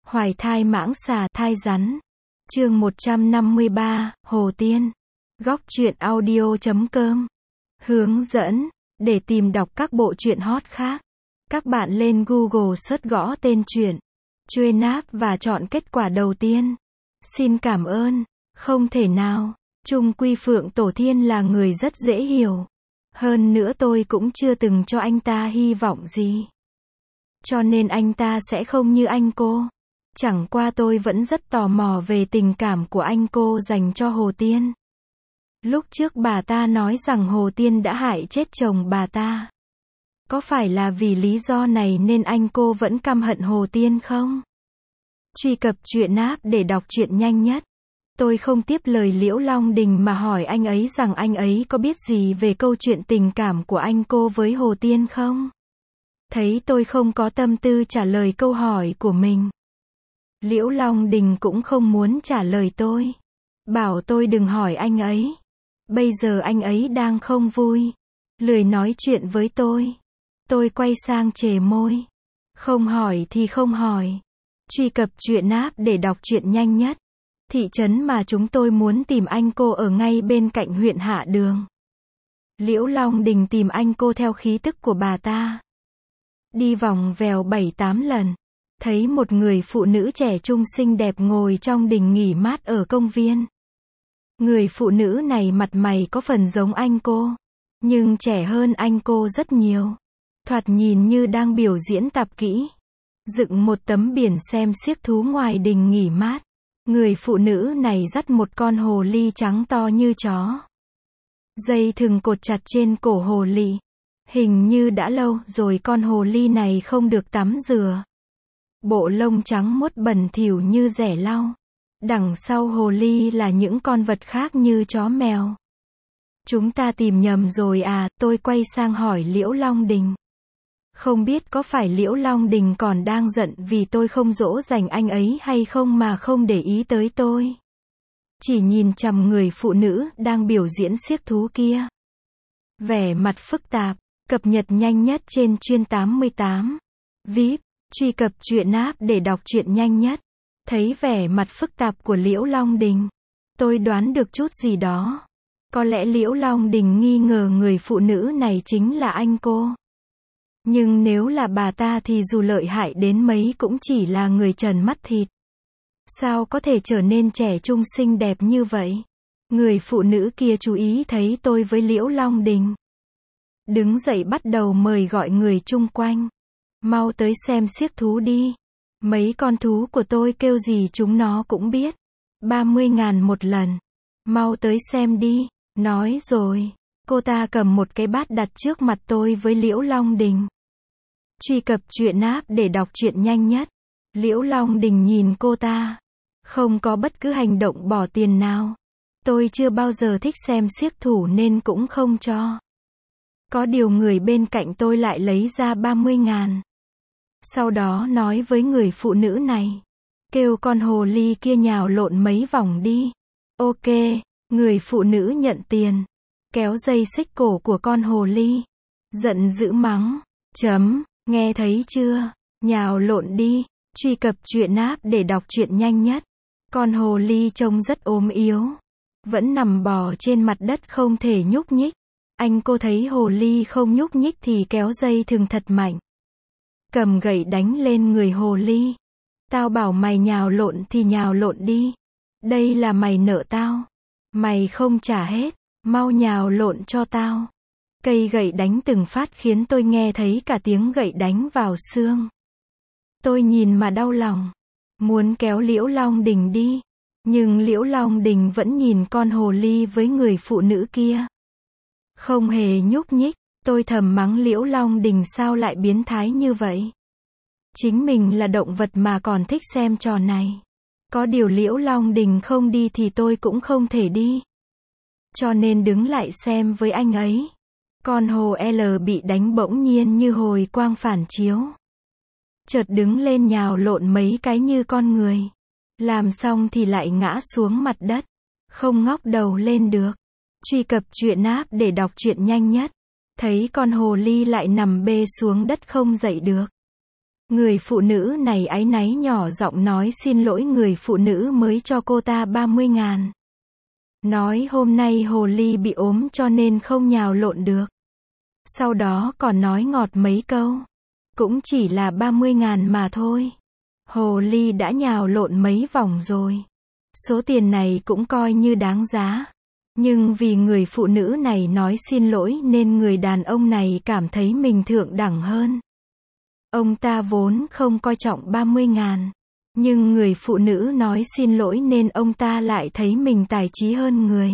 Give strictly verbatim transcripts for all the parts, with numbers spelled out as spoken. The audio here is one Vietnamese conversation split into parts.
Hoài thai mãng xà thai rắn. Chương một trăm năm mươi ba, Hồ Tiên. Góc truyện audio chấm com. Hướng dẫn. Để tìm đọc các bộ truyện hot khác, các bạn lên Google search gõ tên truyện Chuên Áp và chọn kết quả đầu tiên. Xin cảm ơn. Không thể nào. Chung quy Phượng Tổ Thiên là người rất dễ hiểu. Hơn nữa tôi cũng chưa từng cho anh ta hy vọng gì. Cho nên anh ta sẽ không như anh cô. Chẳng qua tôi vẫn rất tò mò về tình cảm của anh cô dành cho Hồ Tiên. Lúc trước bà ta nói rằng Hồ Tiên đã hại chết chồng bà ta. Có phải là vì lý do này nên anh cô vẫn căm hận Hồ Tiên không? Truy cập truyện app để đọc truyện nhanh nhất. Tôi không tiếp lời Liễu Long Đình mà hỏi anh ấy rằng anh ấy có biết gì về câu chuyện tình cảm của anh cô với Hồ Tiên không? Thấy tôi không có tâm tư trả lời câu hỏi của mình, Liễu Long Đình cũng không muốn trả lời tôi. Bảo tôi đừng hỏi anh ấy. Bây giờ anh ấy đang không vui, lười nói chuyện với tôi. Tôi quay sang chề môi. Không hỏi thì không hỏi. Truy cập truyện app để đọc truyện nhanh nhất. Thị trấn mà chúng tôi muốn tìm anh cô ở ngay bên cạnh huyện Hạ Đường. Liễu Long Đình tìm anh cô theo khí tức của bà ta. Đi vòng vèo bảy tám lần, thấy một người phụ nữ trẻ trung xinh đẹp ngồi trong đình nghỉ mát ở công viên. Người phụ nữ này mặt mày có phần giống anh cô, nhưng trẻ hơn anh cô rất nhiều. Thoạt nhìn như đang biểu diễn tạp kỹ. Dựng một tấm biển xem xiếc thú ngoài đình nghỉ mát. Người phụ nữ này dắt một con hồ ly trắng to như chó. Dây thừng cột chặt trên cổ hồ ly. Hình như đã lâu rồi con hồ ly này không được tắm rửa. Bộ lông trắng muốt bẩn thỉu như rẻ lau. Đằng sau hồ ly là những con vật khác như chó mèo. Chúng ta tìm nhầm rồi à, tôi quay sang hỏi Liễu Long Đình. Không biết có phải Liễu Long Đình còn đang giận vì tôi không dỗ dành anh ấy hay không mà không để ý tới tôi. Chỉ nhìn chằm người phụ nữ đang biểu diễn xiếc thú kia. Vẻ mặt phức tạp, cập nhật nhanh nhất trên Chuyên tám mươi tám. vê i pê, truy cập truyện app để đọc truyện nhanh nhất. Thấy vẻ mặt phức tạp của Liễu Long Đình, tôi đoán được chút gì đó. Có lẽ Liễu Long Đình nghi ngờ người phụ nữ này chính là anh cô. Nhưng nếu là bà ta thì dù lợi hại đến mấy cũng chỉ là người trần mắt thịt. Sao có thể trở nên trẻ trung xinh đẹp như vậy? Người phụ nữ kia chú ý thấy tôi với Liễu Long Đình. Đứng dậy bắt đầu mời gọi người chung quanh. Mau tới xem xiếc thú đi. Mấy con thú của tôi kêu gì chúng nó cũng biết. ba mươi ngàn một lần. Mau tới xem đi. Nói rồi, cô ta cầm một cái bát đặt trước mặt tôi với Liễu Long Đình. Truy cập truyện app để đọc truyện nhanh nhất. Liễu Long Đình nhìn cô ta. Không có bất cứ hành động bỏ tiền nào. Tôi chưa bao giờ thích xem xiếc thú nên cũng không cho. Có điều người bên cạnh tôi lại lấy ra ba mươi ngàn. Sau đó nói với người phụ nữ này. Kêu con hồ ly kia nhào lộn mấy vòng đi. Ok, người phụ nữ nhận tiền. Kéo dây xích cổ của con hồ ly. Giận dữ mắng. Chấm, nghe thấy chưa? Nhào lộn đi. Truy cập truyện app để đọc truyện nhanh nhất. Con hồ ly trông rất ốm yếu. Vẫn nằm bò trên mặt đất không thể nhúc nhích. Anh cô thấy hồ ly không nhúc nhích thì kéo dây thừng thật mạnh. Cầm gậy đánh lên người hồ ly. Tao bảo mày nhào lộn thì nhào lộn đi. Đây là mày nợ tao. Mày không trả hết. Mau nhào lộn cho tao. Cây gậy đánh từng phát khiến tôi nghe thấy cả tiếng gậy đánh vào xương. Tôi nhìn mà đau lòng. Muốn kéo Liễu Long Đình đi. Nhưng Liễu Long Đình vẫn nhìn con hồ ly với người phụ nữ kia. Không hề nhúc nhích. Tôi thầm mắng Liễu Long Đình sao lại biến thái như vậy. Chính mình là động vật mà còn thích xem trò này. Có điều Liễu Long Đình không đi thì tôi cũng không thể đi. Cho nên đứng lại xem với anh ấy. Con hồ L bị đánh bỗng nhiên như hồi quang phản chiếu. Chợt đứng lên nhào lộn mấy cái như con người. Làm xong thì lại ngã xuống mặt đất. Không ngóc đầu lên được. Truy cập truyện app để đọc truyện nhanh nhất. Thấy con hồ ly lại nằm bê xuống đất không dậy được. Người phụ nữ này áy náy nhỏ giọng nói xin lỗi người phụ nữ mới cho cô ta ba mươi ngàn. Nói hôm nay hồ ly bị ốm cho nên không nhào lộn được. Sau đó còn nói ngọt mấy câu. Cũng chỉ là ba mươi ngàn mà thôi. Hồ ly đã nhào lộn mấy vòng rồi. Số tiền này cũng coi như đáng giá. Nhưng vì người phụ nữ này nói xin lỗi nên người đàn ông này cảm thấy mình thượng đẳng hơn. Ông ta vốn không coi trọng ba mươi ngàn. Nhưng người phụ nữ nói xin lỗi nên ông ta lại thấy mình tài trí hơn người.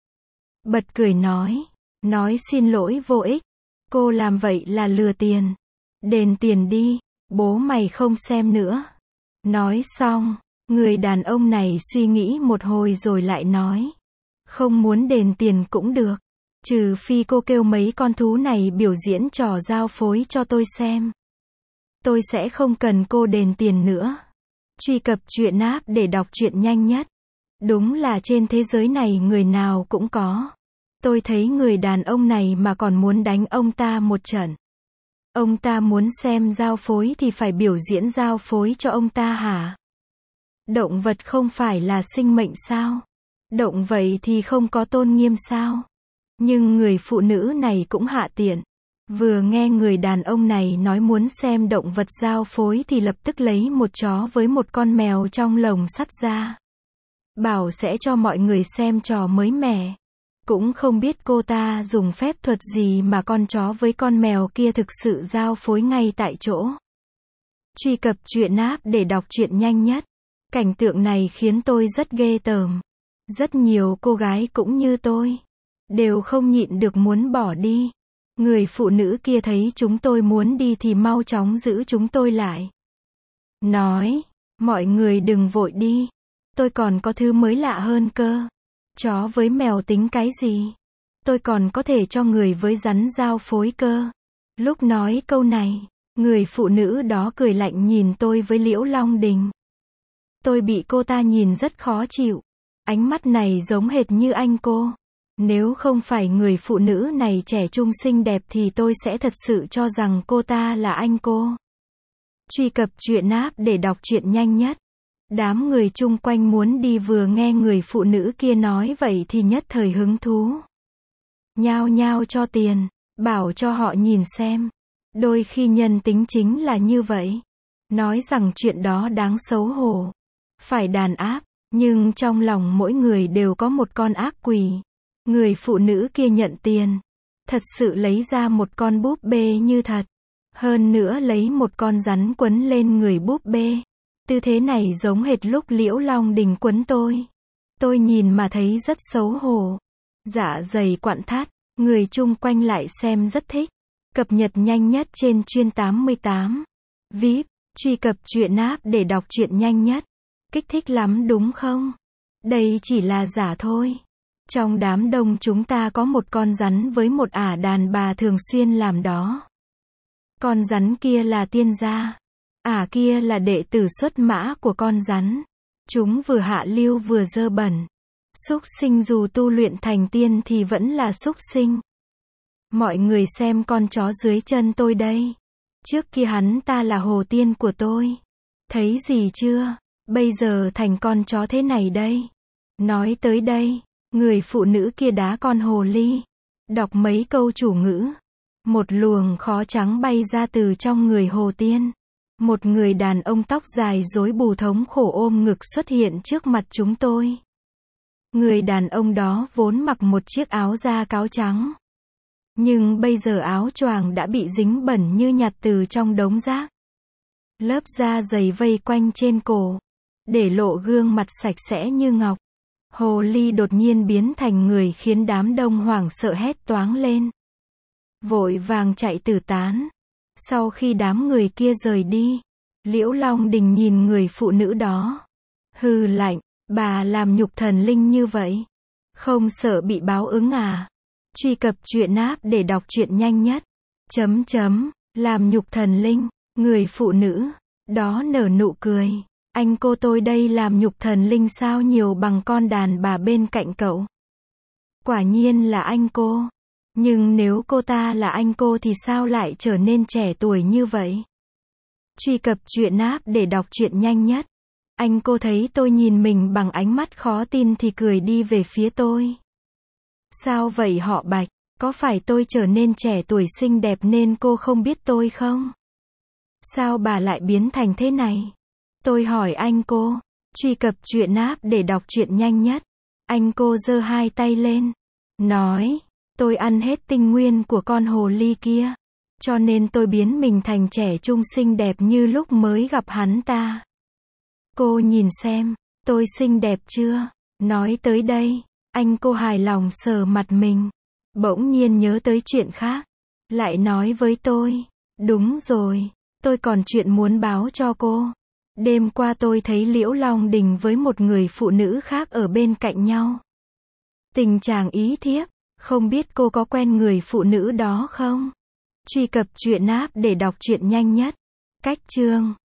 Bật cười nói. Nói xin lỗi vô ích. Cô làm vậy là lừa tiền. Đền tiền đi. Bố mày không xem nữa. Nói xong, người đàn ông này suy nghĩ một hồi rồi lại nói. Không muốn đền tiền cũng được. Trừ phi cô kêu mấy con thú này biểu diễn trò giao phối cho tôi xem. Tôi sẽ không cần cô đền tiền nữa. Truy cập truyện app để đọc truyện nhanh nhất. Đúng là trên thế giới này người nào cũng có. Tôi thấy người đàn ông này mà còn muốn đánh ông ta một trận. Ông ta muốn xem giao phối thì phải biểu diễn giao phối cho ông ta hả? Động vật không phải là sinh mệnh sao? Động vậy thì không có tôn nghiêm sao? Nhưng người phụ nữ này cũng hạ tiện. Vừa nghe người đàn ông này nói muốn xem động vật giao phối thì lập tức lấy một chó với một con mèo trong lồng sắt ra. Bảo sẽ cho mọi người xem trò mới mẻ. Cũng không biết cô ta dùng phép thuật gì mà con chó với con mèo kia thực sự giao phối ngay tại chỗ. Truy cập truyện app để đọc truyện nhanh nhất. Cảnh tượng này khiến tôi rất ghê tởm. Rất nhiều cô gái cũng như tôi. Đều không nhịn được muốn bỏ đi. Người phụ nữ kia thấy chúng tôi muốn đi thì mau chóng giữ chúng tôi lại. Nói, mọi người đừng vội đi. Tôi còn có thứ mới lạ hơn cơ. Chó với mèo tính cái gì? Tôi còn có thể cho người với rắn giao phối cơ. Lúc nói câu này, người phụ nữ đó cười lạnh nhìn tôi với Liễu Long Đình. Tôi bị cô ta nhìn rất khó chịu. Ánh mắt này giống hệt như anh cô. Nếu không phải người phụ nữ này trẻ trung xinh đẹp thì tôi sẽ thật sự cho rằng cô ta là anh cô. Truy cập truyện app để đọc truyện nhanh nhất. Đám người chung quanh muốn đi vừa nghe người phụ nữ kia nói vậy thì nhất thời hứng thú. Nhao nhao cho tiền, bảo cho họ nhìn xem. Đôi khi nhân tính chính là như vậy. Nói rằng chuyện đó đáng xấu hổ. Phải đàn áp, nhưng trong lòng mỗi người đều có một con ác quỷ. Người phụ nữ kia nhận tiền. Thật sự lấy ra một con búp bê như thật. Hơn nữa lấy một con rắn quấn lên người búp bê. Tư thế này giống hệt lúc Liễu Long Đình quấn tôi. Tôi nhìn mà thấy rất xấu hổ. Dạ dày quặn thắt, người chung quanh lại xem rất thích. Cập nhật nhanh nhất trên chuyên tám mươi tám. vê i pê, truy cập truyện app để đọc truyện nhanh nhất. Kích thích lắm đúng không? Đây chỉ là giả thôi. Trong đám đông chúng ta có một con rắn với một ả đàn bà thường xuyên làm đó. Con rắn kia là tiên gia. Ả kia là đệ tử xuất mã của con rắn. Chúng vừa hạ lưu vừa dơ bẩn. Súc sinh dù tu luyện thành tiên thì vẫn là súc sinh. Mọi người xem con chó dưới chân tôi đây. Trước kia hắn ta là hồ tiên của tôi. Thấy gì chưa? Bây giờ thành con chó thế này đây. Nói tới đây, người phụ nữ kia đá con hồ ly. Đọc mấy câu chủ ngữ. Một luồng khói trắng bay ra từ trong người hồ tiên. Một người đàn ông tóc dài rối bù thống khổ ôm ngực xuất hiện trước mặt chúng tôi. Người đàn ông đó vốn mặc một chiếc áo da cáo trắng. Nhưng bây giờ áo choàng đã bị dính bẩn như nhặt từ trong đống rác. Lớp da dày vây quanh trên cổ. Để lộ gương mặt sạch sẽ như ngọc. Hồ ly đột nhiên biến thành người khiến đám đông hoảng sợ hét toáng lên. Vội vàng chạy tứ tán. Sau khi đám người kia rời đi, Liễu Long Đình nhìn người phụ nữ đó. Hừ lạnh, bà làm nhục thần linh như vậy. Không sợ bị báo ứng à? Truy cập truyện app để đọc truyện nhanh nhất. Chấm chấm, làm nhục thần linh, người phụ nữ, đó nở nụ cười. Anh cô tôi đây làm nhục thần linh sao nhiều bằng con đàn bà bên cạnh cậu. Quả nhiên là anh cô. Nhưng nếu cô ta là anh cô thì sao lại trở nên trẻ tuổi như vậy? Truy cập truyện app để đọc truyện nhanh nhất. Anh cô thấy tôi nhìn mình bằng ánh mắt khó tin thì cười đi về phía tôi. Sao vậy họ Bạch? Có phải tôi trở nên trẻ tuổi xinh đẹp nên cô không biết tôi không? Sao bà lại biến thành thế này? Tôi hỏi anh cô. Truy cập truyện app để đọc truyện nhanh nhất. Anh cô giơ hai tay lên. Nói, tôi ăn hết tinh nguyên của con hồ ly kia. Cho nên tôi biến mình thành trẻ trung xinh đẹp như lúc mới gặp hắn ta. Cô nhìn xem, tôi xinh đẹp chưa? Nói tới đây, anh cô hài lòng sờ mặt mình. Bỗng nhiên nhớ tới chuyện khác. Lại nói với tôi, đúng rồi, tôi còn chuyện muốn báo cho cô. Đêm qua tôi thấy Liễu Long Đình với một người phụ nữ khác ở bên cạnh nhau. Tình chàng ý thiếp, không biết cô có quen người phụ nữ đó không? Truy cập truyện app để đọc truyện nhanh nhất. Cách chương